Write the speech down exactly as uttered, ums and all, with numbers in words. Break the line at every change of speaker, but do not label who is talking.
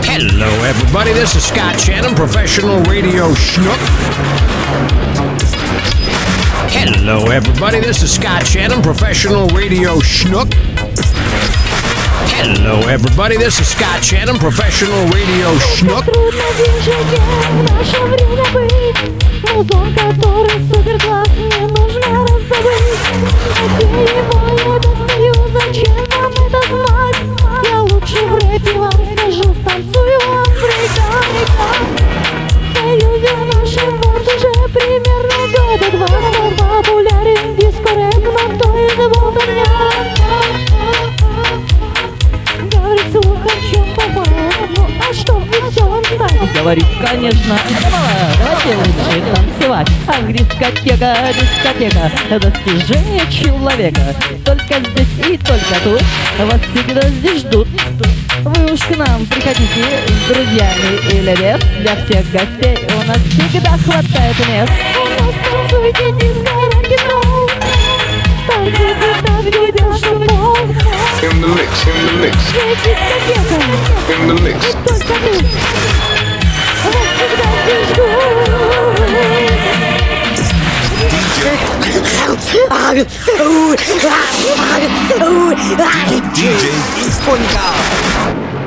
Hello, everybody. This is Scott Shannon, professional radio schnook. Hello, everybody. This is Scott Shannon, professional radio schnook. Hello, everybody. This is Scott Shannon, professional radio schnook.
Музон, который супер класс, мне нужно раздобыть. Где его я достаю, зачем вам это знать? Я лучше в рэпе вам скажу, станцую вам брейк-брейк. В союзе нашем вот уже примерно года два. Стал популярен диско-рэп, но кто из его меня? Говорит, слухом, в чем попало. Ну а что, и все вам станет?
Говорит, конечно, это мало, давайте лучше танцевать. Ах, дискотека, дискотека, достижение человека. Только здесь и только тут вас всегда здесь ждут. Вы уж к нам приходите с друзьями или без. Для всех гостей у нас всегда хватает мест.
У нас танцуйте диско, рок-н-ролл. Танцуйте так, где бешен пол.
In the mix, in the mix,
Здесь дискотека,
in the mix.
и только тут вас всегда здесь ждут.
ди джей Исполника.